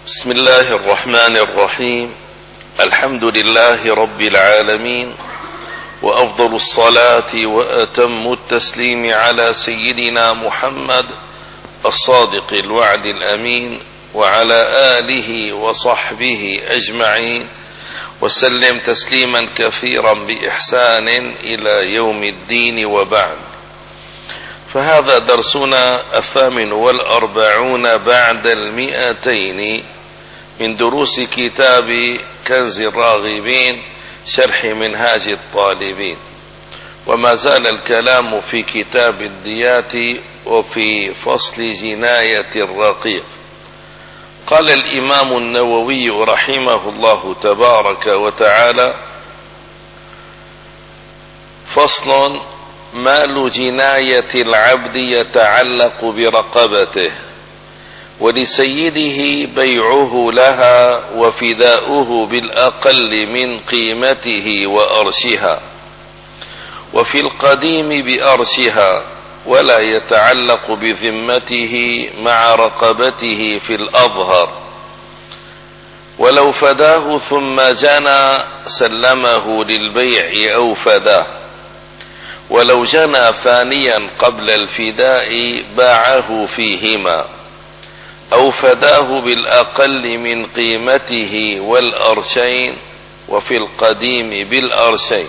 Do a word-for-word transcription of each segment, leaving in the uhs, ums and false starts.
بسم الله الرحمن الرحيم. الحمد لله رب العالمين، وأفضل الصلاة وأتم التسليم على سيدنا محمد الصادق الوعد الأمين، وعلى آله وصحبه أجمعين، وسلم تسليما كثيرا بإحسان إلى يوم الدين، وبعد. فهذا درسنا الثامن والأربعون بعد المئتين من دروس كتاب كنز الراغبين شرح منهاج الطالبين، وما زال الكلام في كتاب الديات وفي فصل جناية الرقيق. قال الإمام النووي رحمه الله تبارك وتعالى: فصل: مال جناية العبد يتعلق برقبته، ولسيده بيعه لها وفداؤه بالأقل من قيمته وأرشها، وفي القديم بأرشها، ولا يتعلق بذمته مع رقبته في الأظهر. ولو فداه ثم جنى سلمه للبيع أو فداه، ولو جنى ثانيا قبل الفداء باعه فيهما، أو فداه بالأقل من قيمته والأرشين، وفي القديم بالأرشين.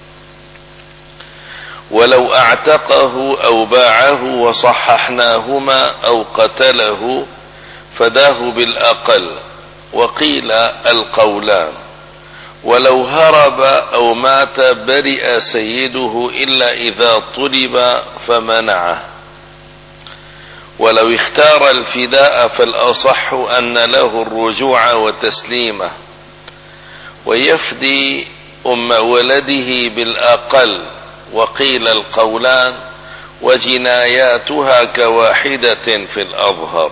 ولو اعتقه أو باعه وصححناهما أو قتله فداه بالأقل، وقيل القولان. ولو هرب أو مات برئ سيده إلا إذا طلب فمنعه. ولو اختار الفداء فالأصح أن له الرجوع وتسليمه، ويفدي أم ولده بالأقل، وقيل القولان، وجناياتها كواحدة في الأظهر.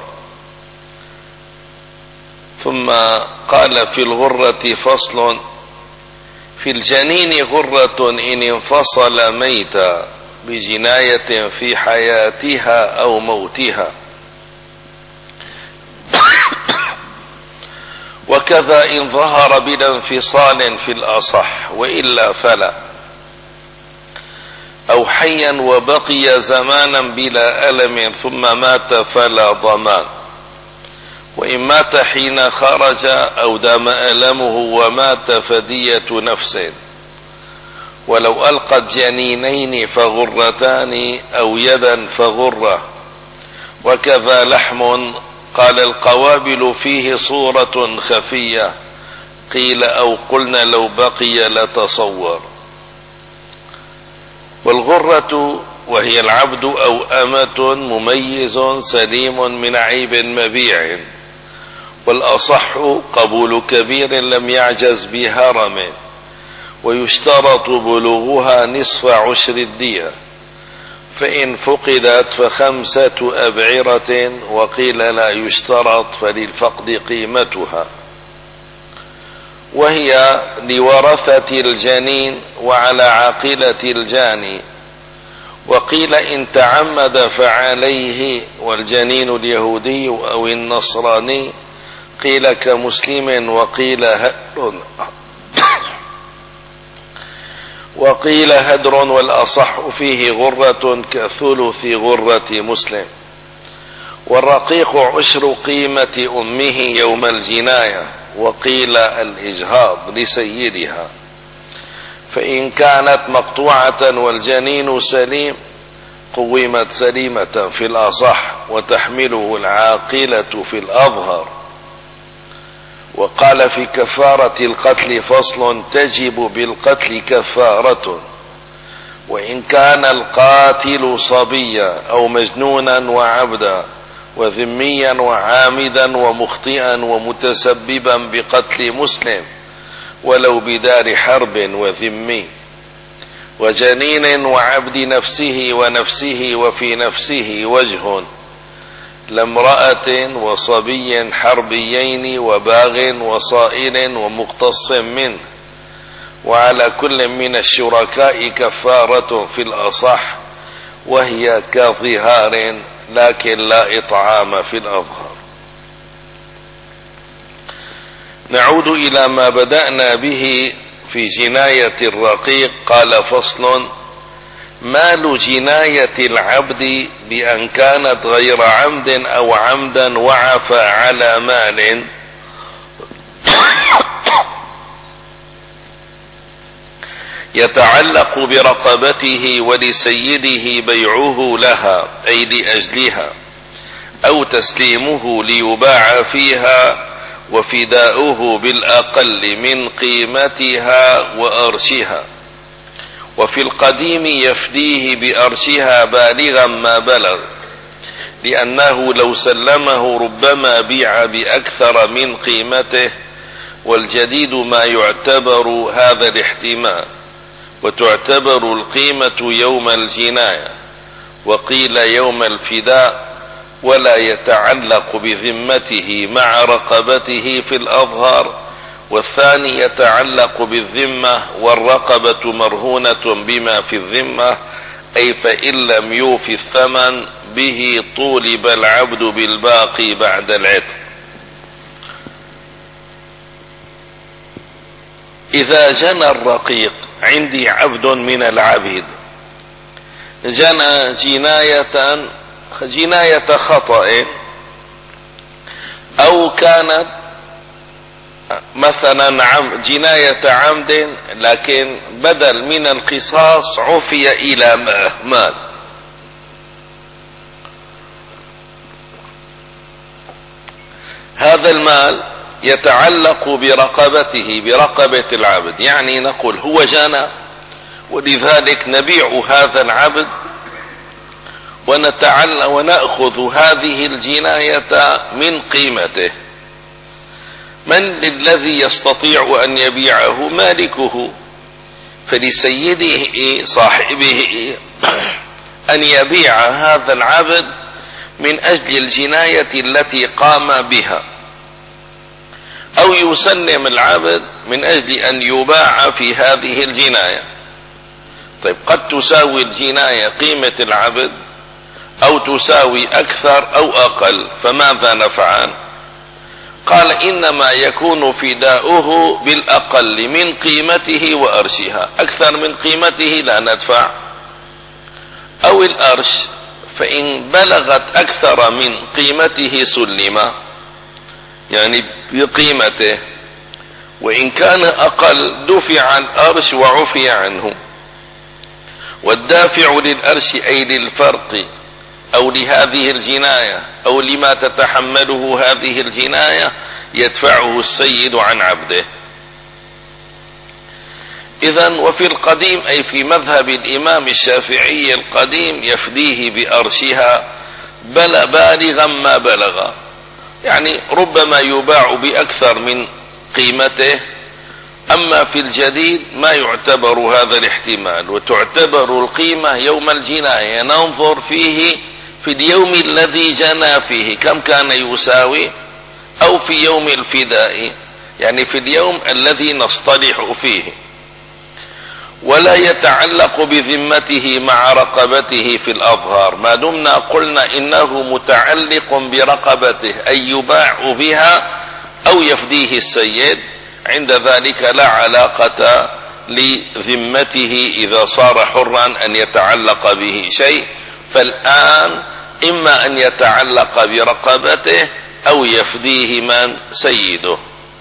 ثم قال في الغرة فصل: في الجنين غرة إن انفصل ميتا بجناية في حياتها أو موتها، وكذا إن ظهر بلا انفصال في الأصح، وإلا فلا. أو حيا وبقي زمانا بلا ألم ثم مات فلا ضمان، وإن مات حين خرج أو دام ألمه ومات فدية نفس. ولو ألقت جنينين فغرتان، أو يدا فغرة. وكذا لحم، قال القوابل فيه صورة خفية، قيل أو قلنا لو بقي لتصور. والغرة وهي العبد أو أمة مميز سليم من عيب مبيع، والأصح قبول كبير لم يعجز بهرم، ويشترط بلوغها نصف عشر الدية، فإن فقدت فخمسة أبعرة، وقيل لا يشترط فللفقد قيمتها. وهي لورثة الجنين وعلى عاقلة الجاني، وقيل إن تعمد فعليه، والجنين اليهودي أو النصراني، قيل كمسلم، وقيل هدر وقيل هدر والأصح فيه غرة كثلث غرة مسلم. والرقيق عشر قيمة أمه يوم الجناية، وقيل الإجهاض لسيدها. فإن كانت مقطوعة والجنين سليم قومت سليمة في الأصح، وتحمله العاقلة في الأظهر. وقال في كفارة القتل فصل: تجب بالقتل كفارة، وإن كان القاتل صبيا أو مجنونا وعبدا وذميا وعامدا ومخطئا ومتسببا بقتل مسلم، ولو بدار حرب وذمي، وجنين وعبد نفسه ونفسه وفي نفسه وجه، لامرأة وصبي حربيين وباغ وصائل ومقتص منه. وعلى كل من الشركاء كفارة في الأصح، وهي كظهار، لكن لا إطعام في الأظهر. نعود إلى ما بدأنا به في جناية الرقيق. قال: فصل: مال جناية العبد بأن كانت غير عمد أو عمدا وعفى على مال يتعلق برقبته ولسيده بيعه لها أي لأجلها، أو تسليمه ليباع فيها، وفداؤه بالأقل من قيمتها وأرشها. وفي القديم يفديه بأرشها بالغا ما بلغ، لأنه لو سلمه ربما بيع بأكثر من قيمته. والجديد ما يعتبر هذا الاحتمال، وتعتبر القيمة يوم الجناية، وقيل يوم الفداء، ولا يتعلق بذمته مع رقبته في الأظهر. والثاني يتعلق بالذمة، والرقبة مرهونة بما في الذمة، أي فإن لم يوفي الثمن به طولب العبد بالباقي بعد العتق. إذا جنى الرقيق، عندي عبد من العبيد جنى جناية جناية خطأ، أو كانت مثلا جناية عمد، لكن بدل من القصاص عفي إلى مال. هذا المال يتعلق برقبته، برقبة العبد، يعني نقول هو جنى، ولذلك نبيع هذا العبد ونتعلق ونأخذ هذه الجناية من قيمته. من الذي يستطيع أن يبيعه؟ مالكه. فلسيده صاحبه أن يبيع هذا العبد من أجل الجناية التي قام بها، أو يسلم العبد من أجل أن يباع في هذه الجناية. طيب، قد تساوي الجناية قيمة العبد، أو تساوي أكثر أو أقل، فماذا نفعل؟ قال: إنما يكون فداؤه بالأقل من قيمته وأرشها. أكثر من قيمته لا ندفع، أو الأرش فإن بلغت أكثر من قيمته سلم، يعني بقيمته، وإن كان أقل دفع الأرش وعفي عنه. والدافع للأرش أي للفرق، أو لهذه الجناية، أو لما تتحمله هذه الجناية، يدفعه السيد عن عبده. إذن وفي القديم، أي في مذهب الإمام الشافعي القديم، يفديه بأرشها بل بالغا ما بلغ، يعني ربما يباع بأكثر من قيمته. أما في الجديد ما يعتبر هذا الاحتمال، وتعتبر القيمة يوم الجناية، ننظر فيه في اليوم الذي جنى فيه كم كان يساوي، أو في يوم الفداء، يعني في اليوم الذي نصطلح فيه. ولا يتعلق بذمته مع رقبته في الأظهار، ما دمنا قلنا إنه متعلق برقبته، أي يباع بها أو يفديه السيد، عند ذلك لا علاقة لذمته إذا صار حرا أن يتعلق به شيء. فالآن إما أن يتعلق برقبته أو يفديه من سيده.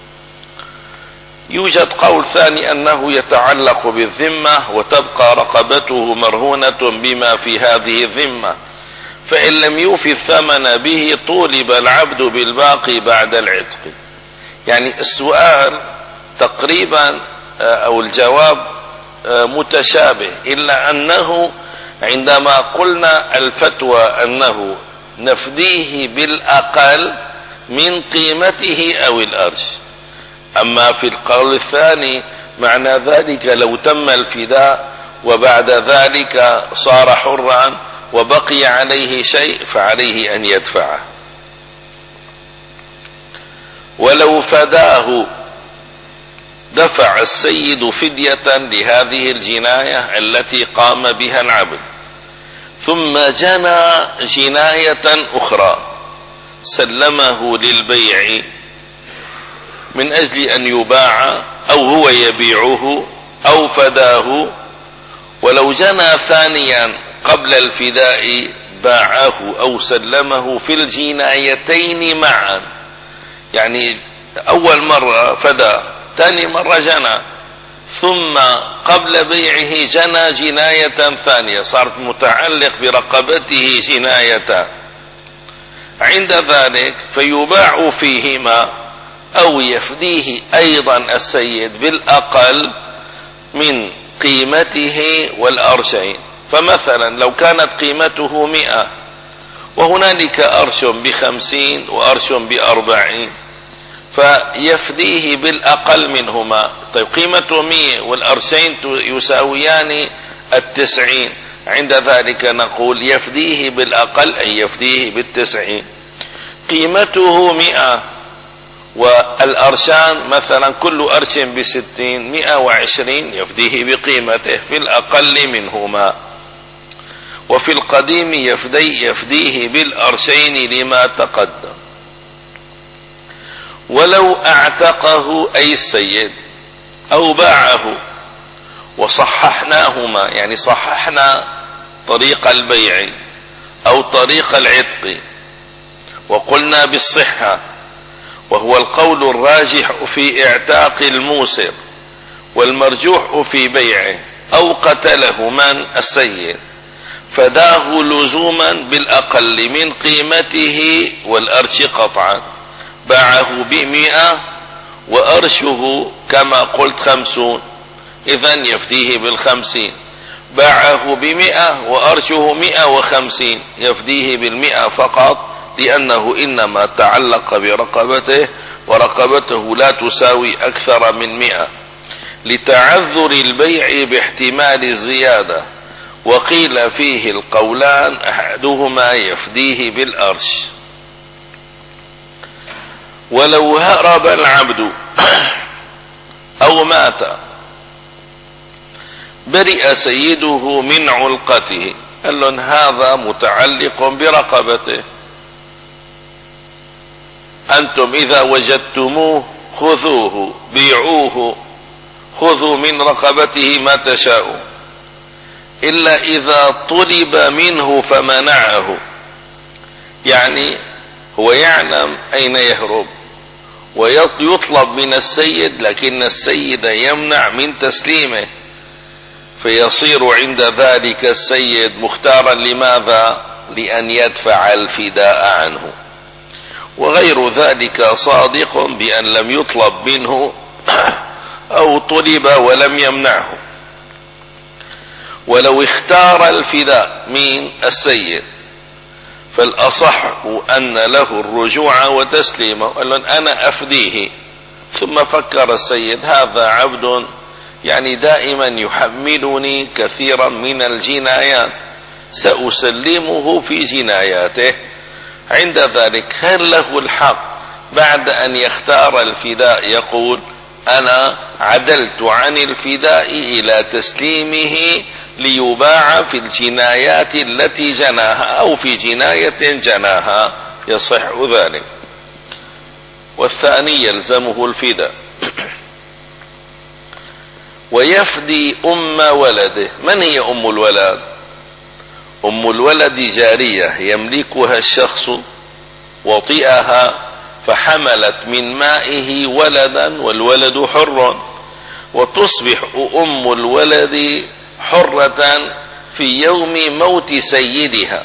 يوجد قول ثاني أنه يتعلق بالذمة، وتبقى رقبته مرهونة بما في هذه الذمة، فإن لم يوفي الثمن به طولب العبد بالباقي بعد العتق. يعني السؤال تقريبا أو الجواب متشابه، إلا أنه عندما قلنا الفتوى أنه نفديه بالأقل من قيمته أو الأرش. أما في القول الثاني معنى ذلك لو تم الفداء وبعد ذلك صار حرا وبقي عليه شيء فعليه أن يدفعه. ولو فداه دفع السيد فدية لهذه الجناية التي قام بها العبد، ثم جنى جناية أخرى سلمه للبيع من أجل أن يباع أو هو يبيعه أو فداه، ولو جنى ثانيا قبل الفداء باعه أو سلمه في الجنايتين معا. يعني أول مرة فدى، ثاني مرة جنى، ثم قبل بيعه جنى جناية ثانية صارت متعلق برقبته جناية، عند ذلك فيباع فيهما أو يفديه أيضا السيد بالأقل من قيمته والأرشين. فمثلا لو كانت قيمته مئة وهنالك أرش بخمسين وأرش بأربعين، فيفديه بالأقل منهما. طيب قيمته مئة والأرشين يساويان التسعين، عند ذلك نقول يفديه بالأقل أي يفديه بالتسعين. قيمته مئة والأرشان مثلا كل أرش بستين، مئة وعشرين، يفديه بقيمته في الأقل منهما. وفي القديم يفدي يفديه بالأرشين لما تقدم. ولو اعتقه أي السيد أو باعه وصححناهما، يعني صححنا طريق البيع أو طريق العتق وقلنا بالصحة، وهو القول الراجح في اعتاق الموسر والمرجوح في بيعه، أو قتله من السيد فداه لزوما بالأقل من قيمته والأرش قطعا، باعه بمئة وأرشه كما قلت خمسون، إذن يفديه بالخمسين. باعه بمئة وأرشه مئة وخمسين، يفديه بالمئة فقط، لأنه إنما تعلق برقبته ورقبته لا تساوي أكثر من مئة، لتعذر البيع باحتمال الزيادة. وقيل فيه القولان أحدهما يفديه بالأرش. ولو هرب العبد أو مات برئ سيده من علقته، قال لهم هذا متعلق برقبته، أنتم إذا وجدتموه خذوه بيعوه، خذوا من رقبته ما تشاءوا، إلا إذا طلب منه فمنعه. يعني هو يعلم أين يهرب ويطلب من السيد، لكن السيد يمنع من تسليمه، فيصير عند ذلك السيد مختارا لماذا؟ لأن يدفع الفداء عنه. وغير ذلك صادق بأن لم يطلب منه أو طلب ولم يمنعه. ولو اختار الفداء من السيد فالأصح أن له الرجوع وتسليمه، قال أنا أفديه، ثم فكر السيد هذا عبد يعني دائما يحملني كثيرا من الجنايات، سأسلمه في جناياته. عند ذلك هل له الحق بعد أن يختار الفداء يقول أنا عدلت عن الفداء إلى تسليمه ليباع في الجنايات التي جناها أو في جناية جناها؟ يصح ذلك. والثاني يلزمه الفداء. ويفدي أم ولده. من هي أم الولد؟ أم الولد جارية يملكها الشخص وطئها فحملت من مائه ولدا والولد حر، وتصبح أم الولد حرة في يوم موت سيدها.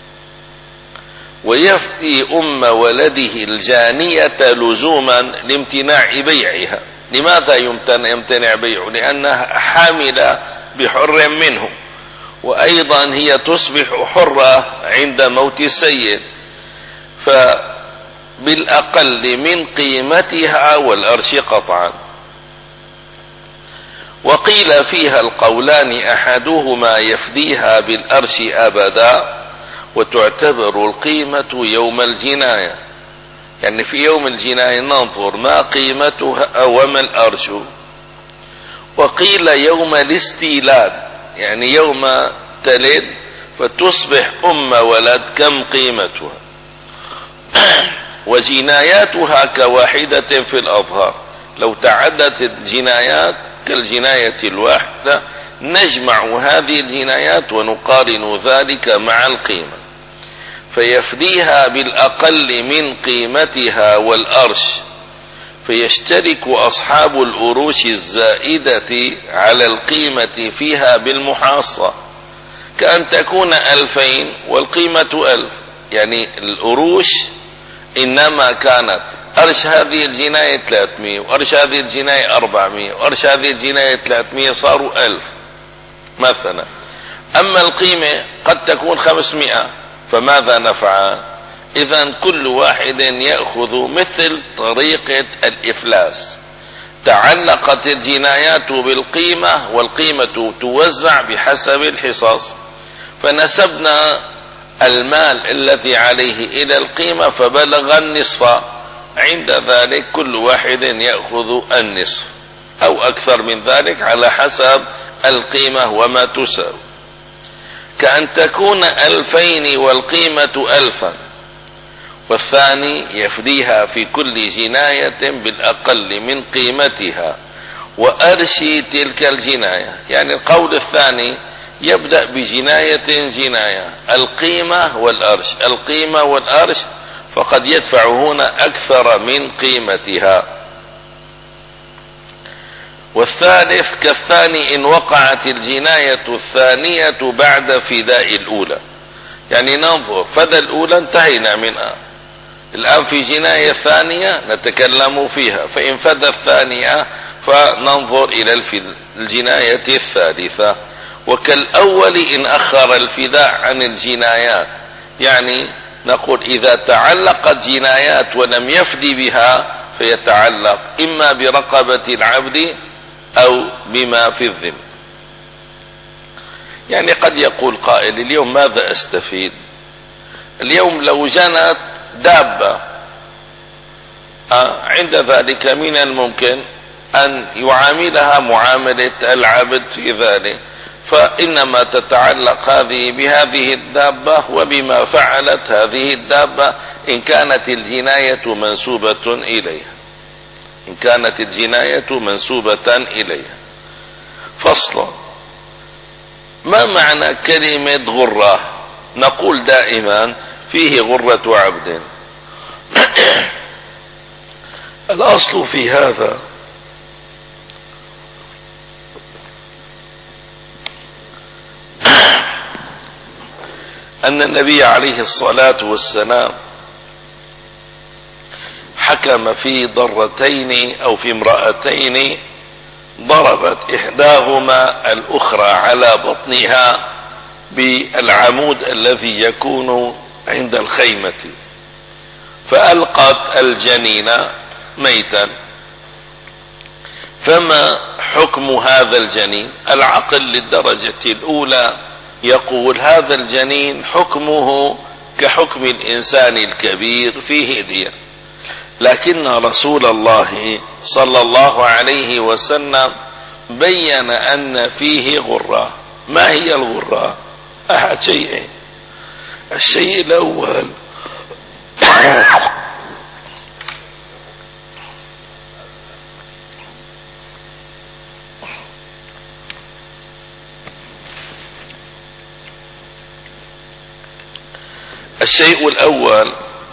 ويفدي أم ولده الجانية لزوما لامتناع بيعها. لماذا يمتنع بيعه؟ لأنها حاملة بحر منه، وأيضا هي تصبح حرة عند موت السيد، فبالأقل من قيمتها والأرش قطعا. وقيل فيها القولان أحدهما يفديها بالأرش أبدا، وتعتبر القيمة يوم الجناية، يعني في يوم الجناية ننظر ما قيمتها وما الأرش. وقيل يوم الاستيلاد، يعني يوم تلد فتصبح أم ولد كم قيمتها. وجناياتها كواحدة في الأظهار. لو تعدت الجنايات كالجناية الواحدة نجمع هذه الجنايات ونقارن ذلك مع القيمة، فيفديها بالأقل من قيمتها والأرش، فيشترك أصحاب الأروش الزائدة على القيمة فيها بالمحاصة، كأن تكون ألفين والقيمة ألف. يعني الأروش إنما كانت أرش هذه الجناية ثلاثمائة وأرش هذه الجناية أربعمائة وأرش هذه الجناية ثلاثمائة، صاروا ألف مثلا. أما القيمة قد تكون خمسمائة، فماذا نفعل؟ إذن كل واحد يأخذ مثل طريقة الإفلاس، تعلقت الجنايات بالقيمة والقيمة توزع بحسب الحصص، فنسبنا المال الذي عليه إلى القيمة فبلغ النصف، عند ذلك كل واحد يأخذ النصف أو أكثر من ذلك على حسب القيمة وما تساوي. كأن تكون ألفين والقيمة ألفا، والثاني يفديها في كل جناية بالأقل من قيمتها وأرشي تلك الجناية. يعني القول الثاني يبدأ بجناية جناية، القيمة والأرش، القيمة والأرش، فقد يدفع هنا أكثر من قيمتها. والثالث كالثاني إن وقعت الجناية الثانية بعد فداء الأولى. يعني ننظر، فدى الأولى انتهينا منها، الآن في جناية ثانية نتكلم فيها، فإن فدى الثانية فننظر إلى الجناية الثالثة. وكالأول إن أخر الفداء عن الجنايات، يعني نقول إذا تعلقت جنايات ولم يفدي بها فيتعلق إما برقبة العبد أو بما في الذمة. يعني قد يقول قائل اليوم ماذا أستفيد؟ اليوم لو جنت دابة عند ذلك من الممكن أن يعاملها معاملة العبد في ذلك، فإنما تتعلق هذه بهذه الدابة وبما فعلت هذه الدابة إن كانت الجناية منسوبة إليها، إن كانت الجناية منسوبة إليها. فصل: ما معنى كلمة غرة؟ نقول دائما فيه غرة عبد. الأصل في هذا أن النبي عليه الصلاة والسلام حكم في ضرتين أو في امرأتين ضربت إحداهما الأخرى على بطنها بالعمود الذي يكون عند الخيمة، فألقت الجنين ميتا. فما حكم هذا الجنين؟ العقل للدرجة الأولى يقول هذا الجنين حكمه كحكم الإنسان الكبير فيه دية، لكن رسول الله صلى الله عليه وسلم بين أن فيه غرة. ما هي الغرة؟ أحد شيئين. الشيء الأول الشيء الأول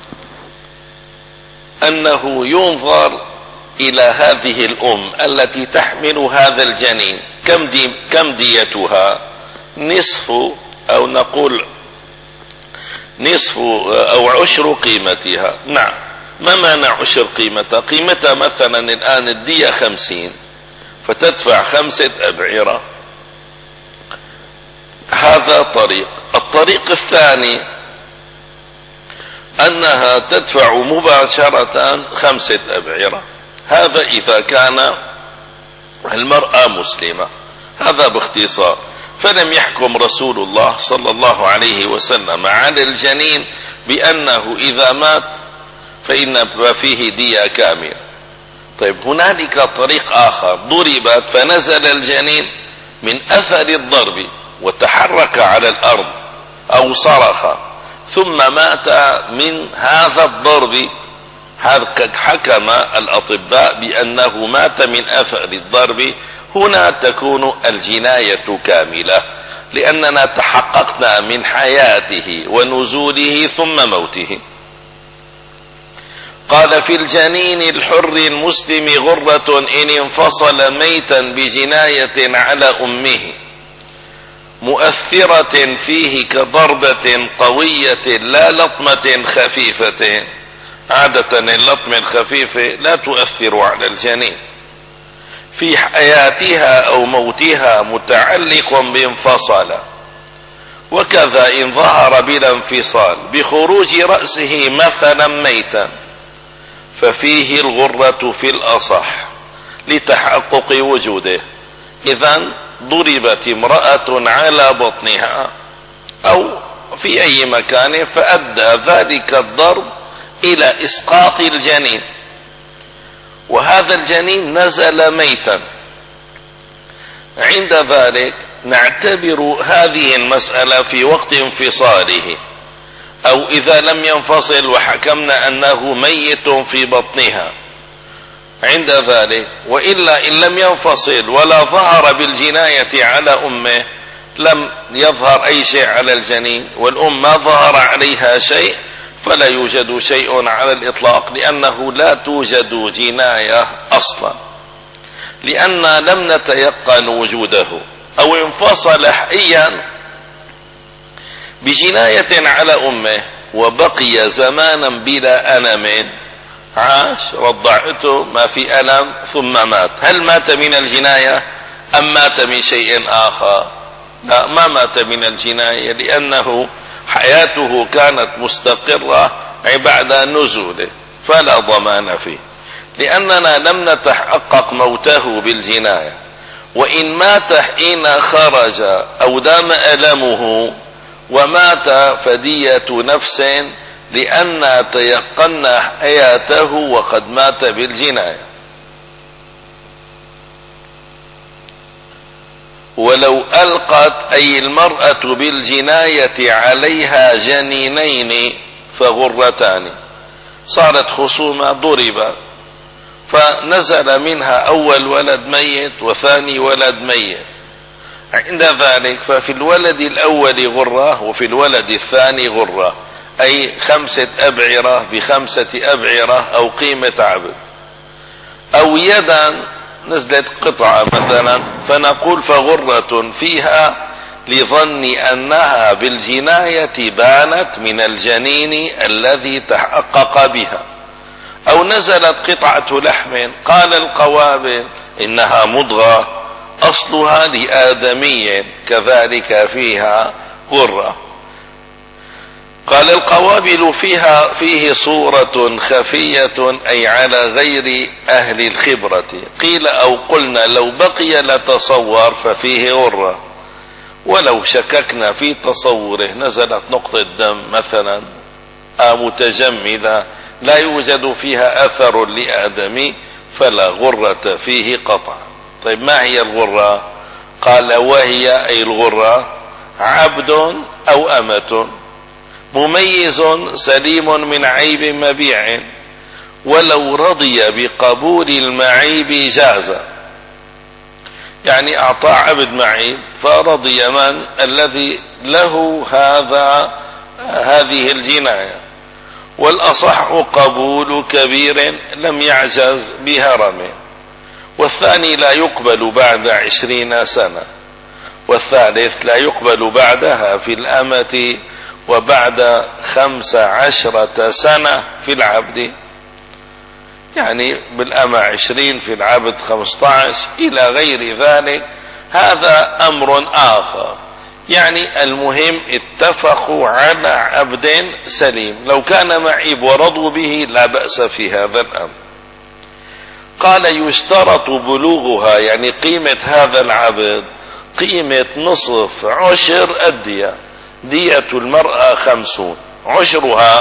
أنه ينظر إلى هذه الأم التي تحمل هذا الجنين، كم, دي كم ديتها؟ نصف أو نقول نصف أو عشر قيمتها. نعم، ما معنى عشر قيمتها؟ قيمتها مثلا الآن الدية خمسين، فتدفع خمسة أبعرة. هذا طريق. الطريق الثاني أنها تدفع مباشرة خمسة أبعرة، هذا إذا كان المرأة مسلمة. هذا باختصار. فلم يحكم رسول الله صلى الله عليه وسلم على الجنين بأنه إذا مات فإن فيه دية كاملة. طيب، هنالك طريق آخر، ضربت فنزل الجنين من أثر الضرب وتحرك على الأرض أو صرخ ثم مات من هذا الضرب، حكم الأطباء بأنه مات من أثر الضرب، هنا تكون الجناية كاملة، لأننا تحققنا من حياته ونزوله ثم موته. قال: في الجنين الحر المسلم غرة إن انفصل ميتا بجناية على أمه مؤثرة فيه كضربة قوية لا لطمة خفيفة. عادة اللطمة الخفيفة لا تؤثر على الجنين. في حياتها أو موتها متعلق بانفصل. وكذا إن ظهر بلا انفصال بخروج رأسه مثلا ميتا ففيه الغرة في الأصح لتحقق وجوده. إذن ضربت امرأة على بطنها أو في أي مكان فأدى ذلك الضرب إلى إسقاط الجنين، وهذا الجنين نزل ميتا. عند ذلك نعتبر هذه المسألة في وقت انفصاله، أو إذا لم ينفصل وحكمنا أنه ميت في بطنها عند ذلك. وإلا إن لم ينفصل ولا ظهر بالجناية على أمه، لم يظهر أي شيء على الجنين والأم ما ظهر عليها شيء، فلا يوجد شيء على الإطلاق، لأنه لا توجد جناية أصلا، لأن لم نتيقن وجوده. أو انفصل حيا بجناية على أمه وبقي زمانا بلا ألم، عاش رضعته ما في ألم ثم مات، هل مات من الجناية أم مات من شيء آخر؟ لا، ما مات من الجناية، لأنه حياته كانت مستقرة بعد نزوله، فلا ضمان فيه، لأننا لم نتحقق موته بالجناية. وإن مات حين خرج أو دام ألمه ومات فدية نفس، لأن تيقنا حياته وقد مات بالجناية. ولو ألقت أي المرأة بالجناية عليها جنينين فغرتان، صارت خصومة، ضرب فنزل منها أول ولد ميت وثاني ولد ميت. عند ذلك ففي الولد الأول غرة وفي الولد الثاني غرة، أي خمسة أبعرة بخمسة أبعرة أو قيمة عبد. أو يدا نزلت قطعة مثلا، فنقول فغرة فيها لظن أنها بالجناية بانت من الجنين الذي تحقق بها. أو نزلت قطعة لحم، قال القوابل إنها مضغة أصلها لآدمي، كذلك فيها غرة. قال القوابل فيها فيه صورة خفية، أي على غير أهل الخبرة. قيل أو قلنا لو بقي لتصور ففيه غرة، ولو شككنا في تصوره نزلت نقطة دم مثلا متجمدة لا يوجد فيها أثر لآدمي فلا غرة فيه قطعا. طيب ما هي الغرة؟ قال وهي أي الغرة عبد أو أمة مميز سليم من عيب مبيع، ولو رضي بقبول المعيب جاز. يعني أعطى عبد معيب فرضي من الذي له هذا هذه الجناية. والأصح قبول كبير لم يعجز بهرم. والثاني لا يقبل بعد عشرين سنة، والثالث لا يقبل بعدها في الأمة، وبعد خمس عشرة سنة في العبد. يعني بالأمة عشرين، في العبد خمسة عشر إلى غير ذلك. هذا أمر آخر. يعني المهم اتفقوا على عبد سليم، لو كان معيب ورضوا به لا بأس في هذا الأمر. قال يشترط بلوغها، يعني قيمة هذا العبد قيمة نصف عشر الدية. دية المرأة خمسون، عشرها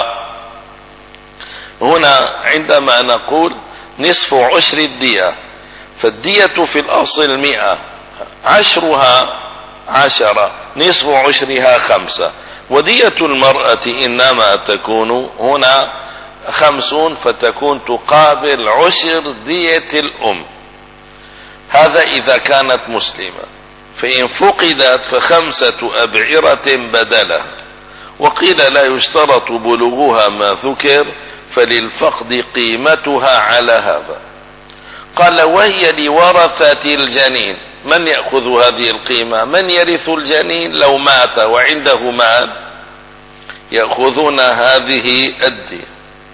هنا عندما نقول نصف عشر الدية، فالدية في الأصل مئة، عشرها عشرة، نصف عشرها خمسة. ودية المرأة إنما تكون هنا خمسون فتكون تقابل عشر دية الأم. هذا إذا كانت مسلمة. فإن فقدت فخمسة أبعرة بدلها. وقيل لا يشترط بلوغها ما ذكر، فللفقد قيمتها على هذا. قال وهي لورثة الجنين. من يأخذ هذه القيمة؟ من يرث الجنين لو مات وعنده مال؟ يأخذون هذه الدية.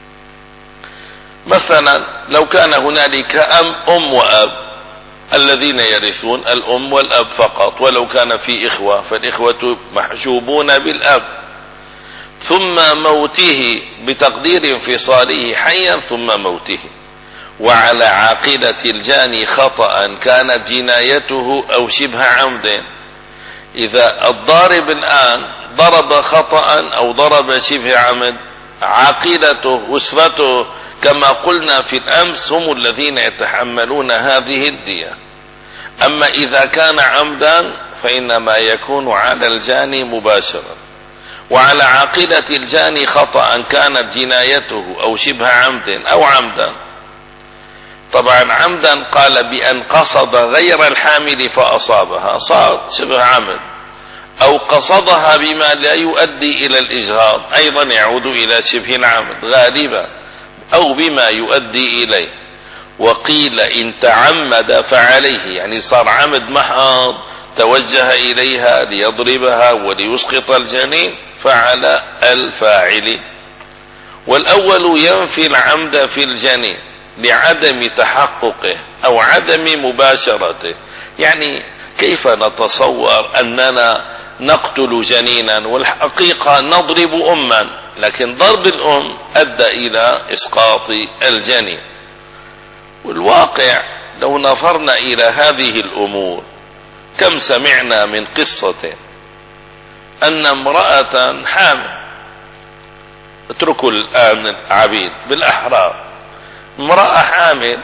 مثلا لو كان هنالك أم, أم وأب، الذين يرثون الأم والأب فقط، ولو كان في إخوة فالإخوة محجوبون بالأب، ثم موته بتقدير انفصاله حيا ثم موته، وعلى عاقلة الجاني خطأ كانت جنايته أو شبه عمد. إذا الضارب الآن ضرب خطأ أو ضرب شبه عمد، عاقلته أسرته كما قلنا في الأمس هم الذين يتحملون هذه الدية. أما إذا كان عمدا فإنما يكون على الجاني مباشرة، وعلى عاقلة الجاني خطأ كانت جنايته أو شبه عمد أو عمدا. طبعا عمدا قال بأن قصد غير الحامل فأصابها، صار شبه عمد، أو قصدها بما لا يؤدي إلى الإجهاض، أيضا يعود إلى شبه العمد غالبا، أو بما يؤدي إليه. وقيل إن تعمد فعليه، يعني صار عمد محض، توجه إليها ليضربها وليسقط الجنين، فعلى الفاعل. والأول ينفي العمد في الجنين لعدم تحققه أو عدم مباشرته. يعني كيف نتصور أننا نقتل جنينا والحقيقة نضرب أما، لكن ضرب الأم أدى إلى إسقاط الجنين. والواقع لو نظرنا إلى هذه الأمور كم سمعنا من قصة أن امرأة حامل، اتركوا الآن العبيد بالأحرار، امرأة حامل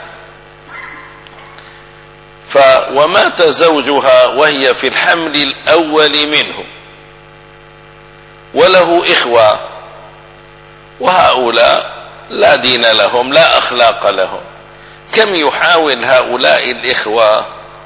ف ومات زوجها وهي في الحمل الأول منه، وله إخوة، وهؤلاء لا دين لهم لا أخلاق لهم. كم يحاول هؤلاء الإخوة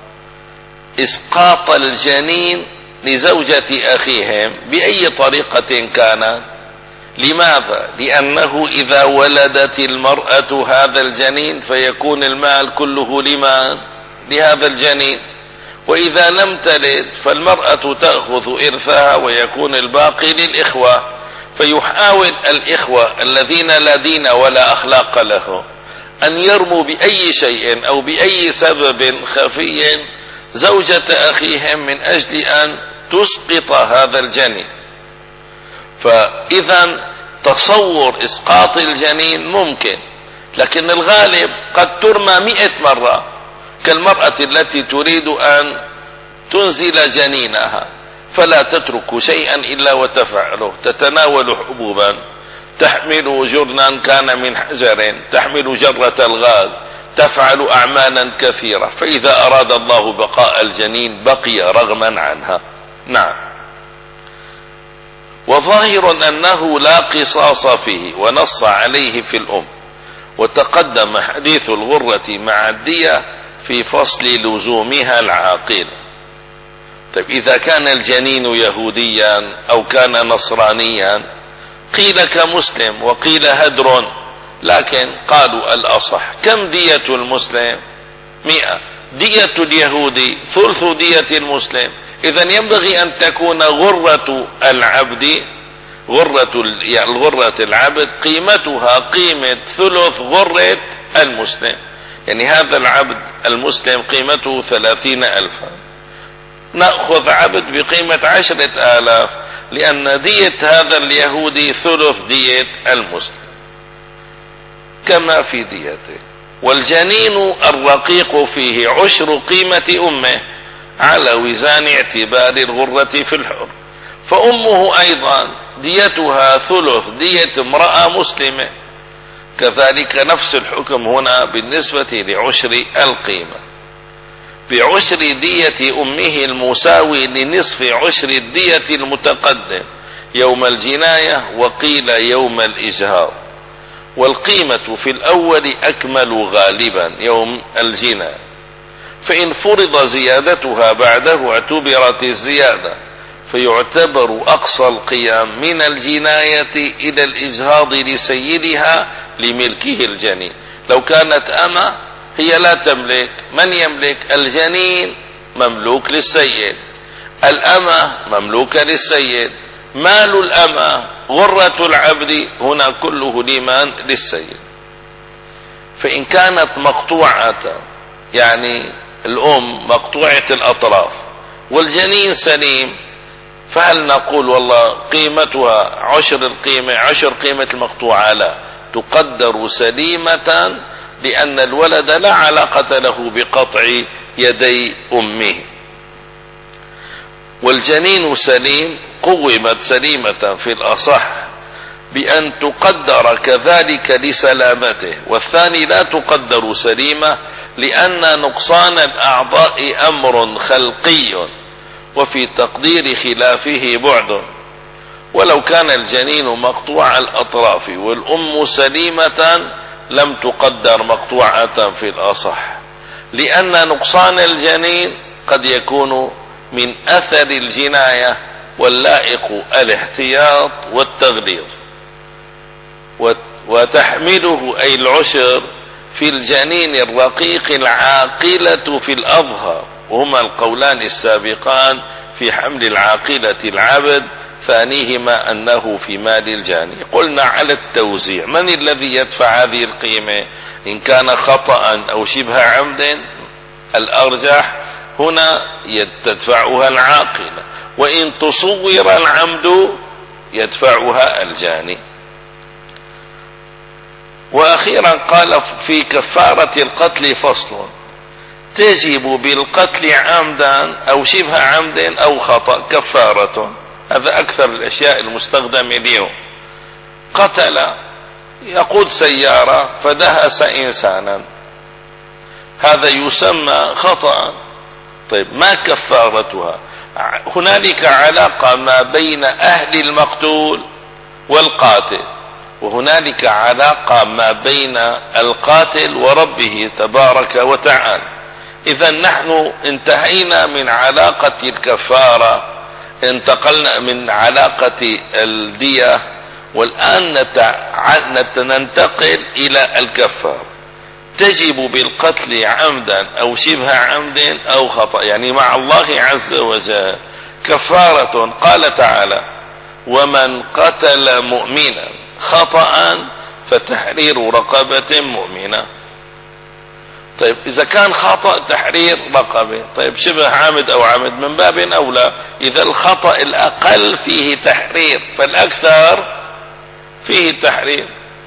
إسقاط الجنين لزوجة أخيهم بأي طريقة كانت. لماذا؟ لأنه إذا ولدت المرأة هذا الجنين فيكون المال كله لمن؟ لهذا الجنين. وإذا لم تلد فالمرأة تأخذ إرثها ويكون الباقي للإخوة. فيحاول الإخوة الذين لا دين ولا أخلاق لهم أن يرموا بأي شيء أو بأي سبب خفي زوجة أخيهم من أجل أن تسقط هذا الجنين. فإذا تصور إسقاط الجنين ممكن، لكن الغالب قد ترمى مئة مرة، كالمرأة التي تريد أن تنزل جنينها فلا تترك شيئا إلا وتفعله. تتناول حبوبا، تحمل جرنا كان من حجر، تحمل جرة الغاز، تفعل أعمالا كثيرة، فإذا أراد الله بقاء الجنين بقي رغما عنها. نعم. وظاهر أنه لا قصاص فيه، ونص عليه في الأم. وتقدم حديث الغرة مع الدية في فصل لزومها العاقل. طيب إذا كان الجنين يهوديا أو كان نصرانيا قيل كمسلم وقيل هدر، لكن قالوا الأصح كم دية المسلم؟ مئة. دية اليهودي ثلث دية المسلم. إذن ينبغي أن تكون غرة العبد غرة يعني غرة العبد قيمتها قيمة ثلث غرة المسلم. يعني هذا العبد المسلم قيمته ثلاثين ألفا، نأخذ عبد بقيمة عشرة آلاف، لأن دية هذا اليهودي ثلث دية المسلم كما في ديته. والجنين الرقيق فيه عشر قيمة أمه على وزان اعتبار الغرة في الحر، فأمه أيضا ديتها ثلث دية امرأة مسلمة. كذلك نفس الحكم هنا بالنسبة لعشر القيمة، بعشر دية أمه المساوي لنصف عشر الدية المتقدم يوم الجناية، وقيل يوم الإجهاض. والقيمة في الأول أكمل غالبا يوم الجناية، فإن فرض زيادتها بعده اعتبرت الزيادة، فيعتبر أقصى القيام من الجناية إلى الإجهاض لسيدها لملكه الجنين. لو كانت أمة هي لا تملك، من يملك؟ الجنين مملوك للسيد، الأمة مملوكة للسيد، مال الأمة غرة العبد هنا كله لمن؟ للسيد. فإن كانت مقطوعة، يعني الأم مقطوعة الأطراف والجنين سليم، فهل نقول والله قيمتها عشر القيمة عشر قيمة المقطوعة؟ لا، تقدر سليمة، لأن الولد لا علاقة له بقطع يدي أمه. والجنين سليم قومت سليمة في الأصح بأن تقدر كذلك لسلامته، والثاني لا تقدر سليمة لأن نقصان الأعضاء أمر خلقي، وفي تقدير خلافه بعد. ولو كان الجنين مقطوع الأطراف والأم سليمة لم تقدر مقطوعة في الأصح، لأن نقصان الجنين قد يكون من أثر الجناية، واللائق الاحتياط والتغليظ. وتحمله أي العشر في الجنين الرقيق العاقلة في الأظهر، وهما القولان السابقان في حمل العاقلة العبد، ثانيهما أنه في مال الجاني. قلنا على التوزيع، من الذي يدفع هذه القيمة؟ إن كان خطأ أو شبه عمد الأرجح هنا تدفعها العاقلة، وإن تصور العمد يدفعها الجاني. وأخيرا قال في كفارة القتل فصل: تجب بالقتل عمدا أو شبه عمد أو خطأ كفارة. هذا أكثر الأشياء المستخدمة اليوم. قتل، يقود سيارة فدهس إنسانا، هذا يسمى خطأ. طيب ما كفارتها؟ هنالك علاقة ما بين أهل المقتول والقاتل، وهنالك علاقة ما بين القاتل وربه تبارك وتعالى. إذا نحن انتهينا من علاقة الكفارة، انتقلنا من علاقة الدية، والآن ننتقل إلى الكفارة. تجب بالقتل عمدا أو شبه عمد أو خطأ، يعني مع الله عز وجل كفارة. قال تعالى: ومن قتل مؤمنا خطأ فتحرير رقبة مؤمنة. طيب إذا كان خطأ تحرير رقبة، طيب شبه عامد أو عامد من باب أولى. إذا الخطأ الأقل فيه تحرير، فالأكثر فيه تحرير.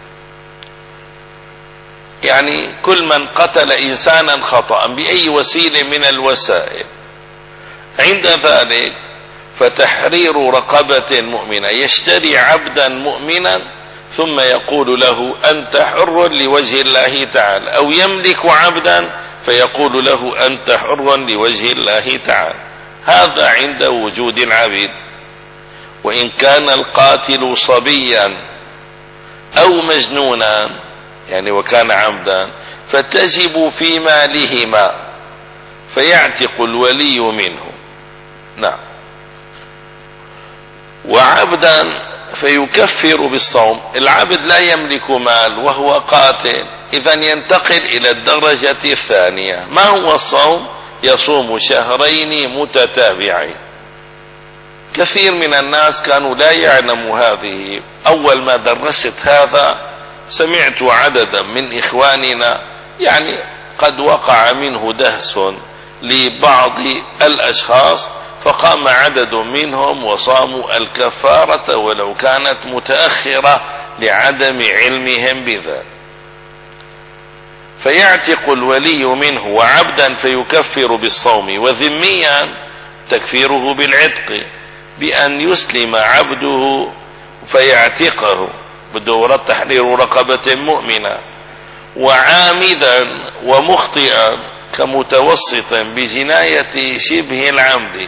يعني كل من قتل إنسانا خطأ بأي وسيلة من الوسائل، عند ذلك فتحرير رقبة مؤمنة، يشتري عبدا مؤمنا ثم يقول له أنت حر لوجه الله تعالى، أو يملك عبدا فيقول له أنت حر لوجه الله تعالى. هذا عند وجود العبيد. وإن كان القاتل صبيا أو مجنونا، يعني وكان عمدا، فتجب في مالهما فيعتق الولي منه. نعم. وعبدا فيكفر بالصوم. العبد لا يملك مال وهو قاتل، إذا ينتقل إلى الدرجة الثانية. ما هو الصوم؟ يصوم شهرين متتابعين. كثير من الناس كانوا لا يعلموا هذه. أول ما درست هذا سمعت عددا من إخواننا يعني قد وقع منه دهس لبعض الأشخاص، فقام عدد منهم وصاموا الكفارة ولو كانت متأخرة لعدم علمهم بذلك. فيعتق الولي منه، وعبدا فيكفر بالصوم، وذميا تكفيره بالعتق بأن يسلم عبده فيعتقه، بدورة تحرير رقبة مؤمنة. وعامدا ومخطئا كمتوسطا بجناية شبه العمد،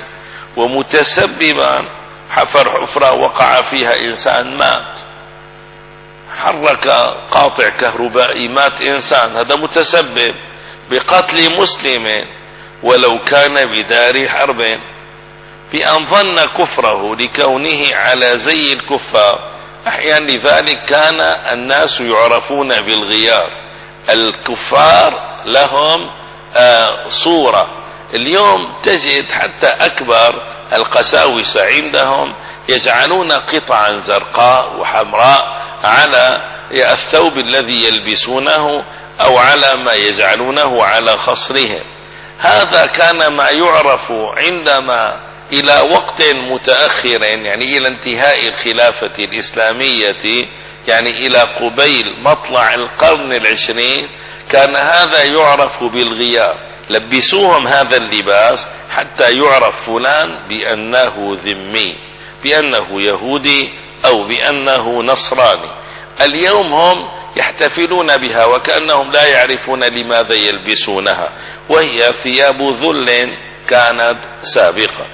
ومتسببا حفر حفرة وقع فيها إنسان مات، حرك قاطع كهربائي مات إنسان، هذا متسبب بقتل مسلم ولو كان بدار حرب، بأن ظن كفره لكونه على زي الكفار. أحيانا لذلك كان الناس يعرفون بالغيار، الكفار لهم آه صورة. اليوم تجد حتى أكبر القساوسة عندهم يجعلون قطعا زرقاء وحمراء على الثوب الذي يلبسونه أو على ما يجعلونه على خصرهم. هذا كان ما يعرف عندما إلى وقت متأخر، يعني إلى انتهاء الخلافة الإسلامية، يعني إلى قبيل مطلع القرن العشرين، كان هذا يعرف بالغيار. لبسوهم هذا اللباس حتى يعرف فلان بأنه ذمي، بأنه يهودي أو بأنه نصراني. اليوم هم يحتفلون بها وكأنهم لا يعرفون لماذا يلبسونها، وهي ثياب ذل كانت سابقة.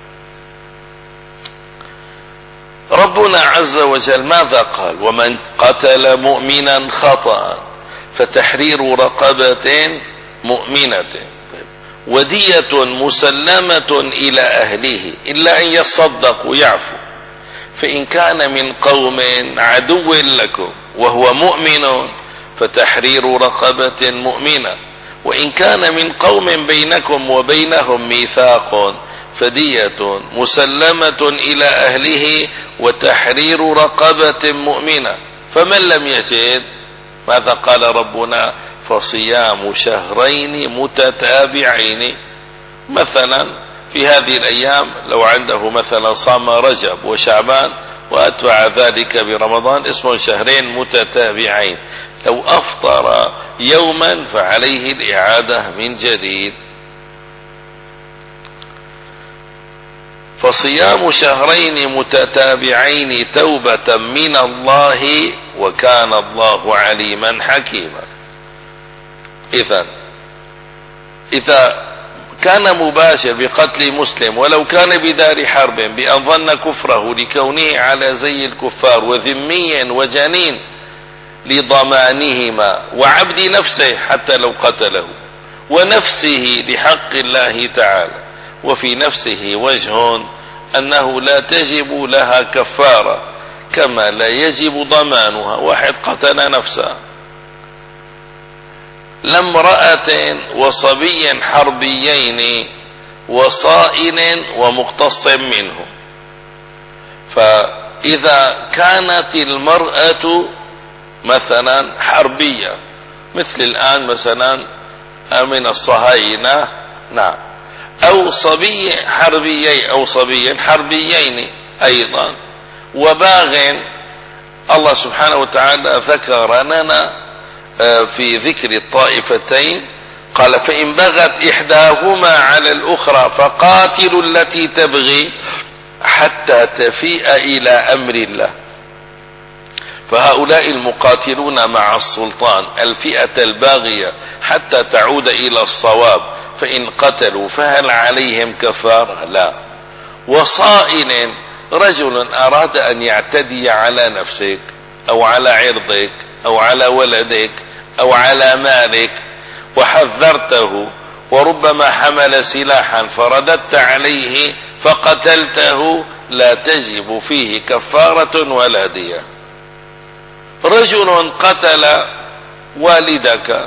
ربنا عز وجل ماذا قال؟ ومن قتل مؤمنا خطأ فتحرير رقبة مؤمنة ودية مسلمة إلى أهله إلا أن يصدقوا يعفو، فإن كان من قوم عدو لكم وهو مؤمن فتحرير رقبة مؤمنة، وإن كان من قوم بينكم وبينهم ميثاق فدية مسلمة إلى أهله وتحرير رقبة مؤمنة. فمن لم يجد ماذا قال ربنا؟ فصيام شهرين متتابعين. مثلا في هذه الأيام لو عنده مثلا صام رجب وشعبان وأتبع ذلك برمضان اسمه شهرين متتابعين، لو أفطر يوما فعليه الإعادة من جديد. فصيام شهرين متتابعين توبة من الله وكان الله عليما حكيما. إذن إذا كان مباشر بقتل مسلم ولو كان بدار حرب بأن ظن كفره لكونه على زي الكفار وذميا وجنين لضمانهما وعبد نفسه حتى لو قتله ونفسه لحق الله تعالى، وفي نفسه وجه أنه لا تجب لها كفارة كما لا يجب ضمانها. واحد قتل نفسه، لامرأة وصبي حربيين وصائل ومقتص منه. فإذا كانت المرأة مثلا حربية مثل الآن مثلا من الصهاينة، نعم، أو صبي حربيين أو صبي حربيين أيضا وباغ، الله سبحانه وتعالى ذكر لنا في ذكر الطائفتين قال فإن بغت إحداهما على الأخرى فقاتلوا التي تبغي حتى تفيء إلى أمر الله. فهؤلاء المقاتلون مع السلطان الفئة الباغية حتى تعود إلى الصواب، فإن قتلوا فهل عليهم كفارة؟ لا. وصائل رجل أراد أن يعتدي على نفسك أو على عرضك أو على ولدك أو على مالك وحذرته وربما حمل سلاحا فرددت عليه فقتلته، لا تجب فيه كفارة ولا دية. رجل قتل والدك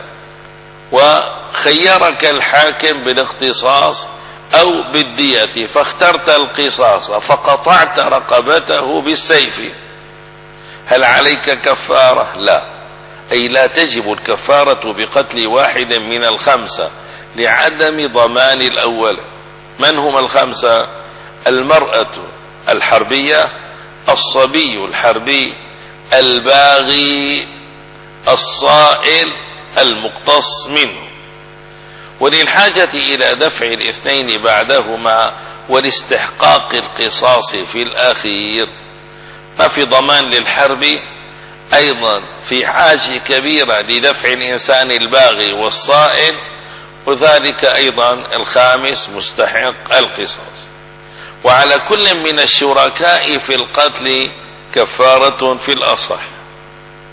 وخيرك الحاكم بالاقتصاص أو بالدية فاخترت القصاص فقطعت رقبته بالسيف، هل عليك كفارة؟ لا، أي لا تجب الكفارة بقتل واحد من الخمسة لعدم ضمان الأول. من هم الخمسة؟ المرأة الحربية، الصبي الحربي، الباغي، الصائل، المقتص منه. وللحاجة إلى دفع الاثنين بعدهما ولاستحقاق القصاص في الأخير، ما في ضمان للحرب، أيضا في حاجة كبيرة لدفع الإنسان الباغي والصائل، وذلك أيضا الخامس مستحق القصاص. وعلى كل من الشركاء في القتل كفارة في الأصح.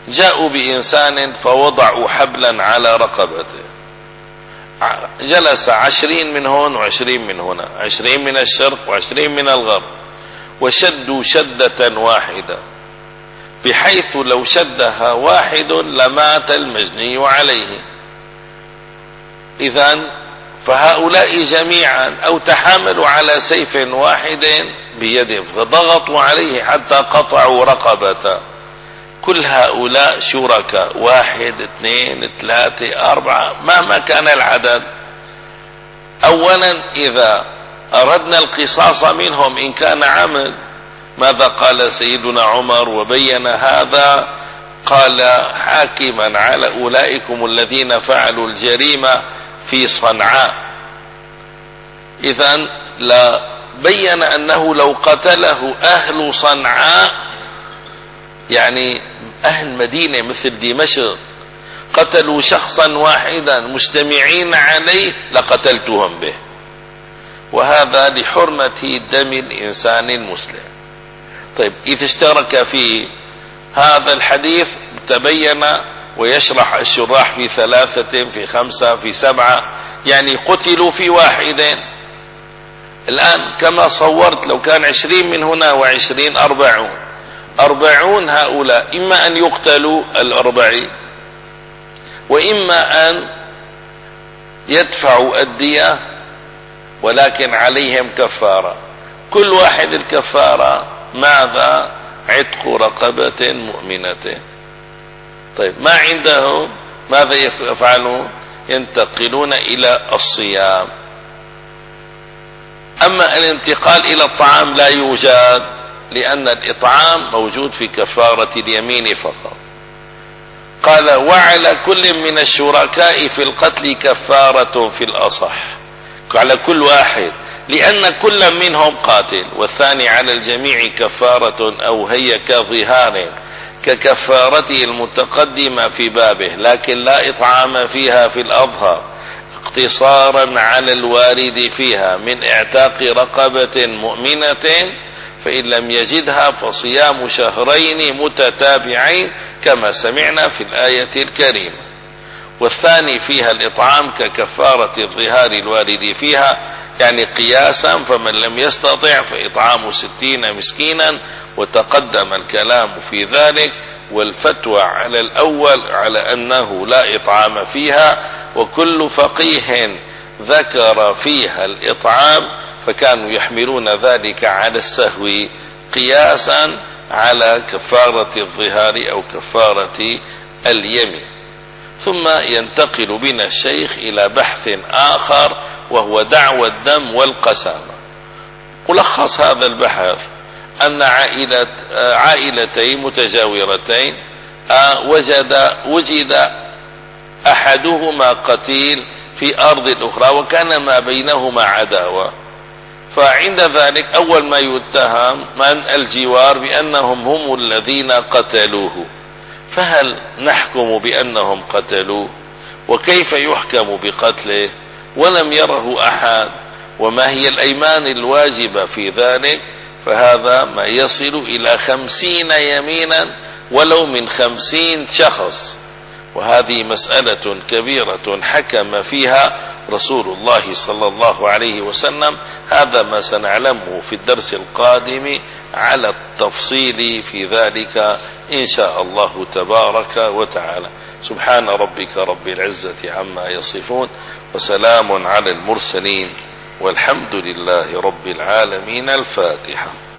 جاءوا بإنسان فوضعوا حبلا على رقبته، جلس عشرين من هون وعشرين من هنا، عشرين من الشرق وعشرين من الغرب، وشدوا شدة واحدة بحيث لو شدها واحد لمات المجني عليه. إذن فهؤلاء جميعا أو تحاملوا على سيف واحد بيده فضغطوا عليه حتى قطعوا رقبته. كل هؤلاء شركاء، واحد اثنين ثلاثة أربعة مهما كان العدد. أولا إذا أردنا القصاص منهم إن كان عمد، ماذا قال سيدنا عمر وبين هذا؟ قال حاكما على أولئكم الذين فعلوا الجريمة في صنعاء. إذن لا بين أنه لو قتله أهل صنعاء، يعني أهل مدينة مثل دمشق، قتلوا شخصا واحدا مجتمعين عليه لقتلتهم به، وهذا لحرمة دم الإنسان المسلم. طيب إذا اشترك في هذا الحديث تبين، ويشرح الشراح في ثلاثة في خمسة في سبعة، يعني قتلوا في واحدين. الآن كما صورت لو كان عشرين من هنا وعشرين أربعون، أربعون هؤلاء إما أن يقتلوا الأربعين، وإما أن يدفعوا الدية ولكن عليهم كفارة. كل واحد الكفارة ماذا؟ عتق رقبة مؤمنة. طيب ما عندهم ماذا يفعلون؟ ينتقلون إلى الصيام. أما الانتقال إلى الطعام لا يوجد، لأن الإطعام موجود في كفارة اليمين فقط. قال وعلى كل من الشركاء في القتل كفارة في الأصح، على كل واحد، لأن كل منهم قاتل، والثاني على الجميع كفارة أو هي كظهار ككفارته المتقدمة في بابه، لكن لا إطعام فيها في الأظهر، اقتصارا على الوارد فيها من اعتاق رقبة مؤمنة، فإن لم يجدها فصيام شهرين متتابعين كما سمعنا في الآية الكريمة. والثاني فيها الإطعام ككفارة الظهار الوارد فيها، يعني قياسا، فمن لم يستطع فإطعام ستين مسكينا، وتقدم الكلام في ذلك، والفتوى على الأول على أنه لا إطعام فيها، وكل فقيه ذكر فيها الإطعام فكانوا يحملون ذلك على السهو قياسا على كفارة الظهار أو كفارة اليمين. ثم ينتقل بنا الشيخ إلى بحث آخر وهو دعوى الدم والقسامة. ملخص هذا البحث أن عائلة عائلتين متجاورتين وجد وجد أحدهما قتيل في أرض الأخرى، وكان ما بينهما عداوة، فعند ذلك أول ما يتهم من الجوار بأنهم هم الذين قتلوه، فهل نحكم بأنهم قتلوه؟ وكيف يحكم بقتله ولم يره أحد؟ وما هي الأيمان الواجبة في ذلك؟ فهذا ما يصل إلى خمسين يمينا ولو من خمسين شخص، وهذه مسألة كبيرة حكم فيها رسول الله صلى الله عليه وسلم. هذا ما سنعلمه في الدرس القادم على التفصيل في ذلك إن شاء الله تبارك وتعالى. سبحان ربك رب العزة عما يصفون، وسلام على المرسلين، والحمد لله رب العالمين. الفاتحة.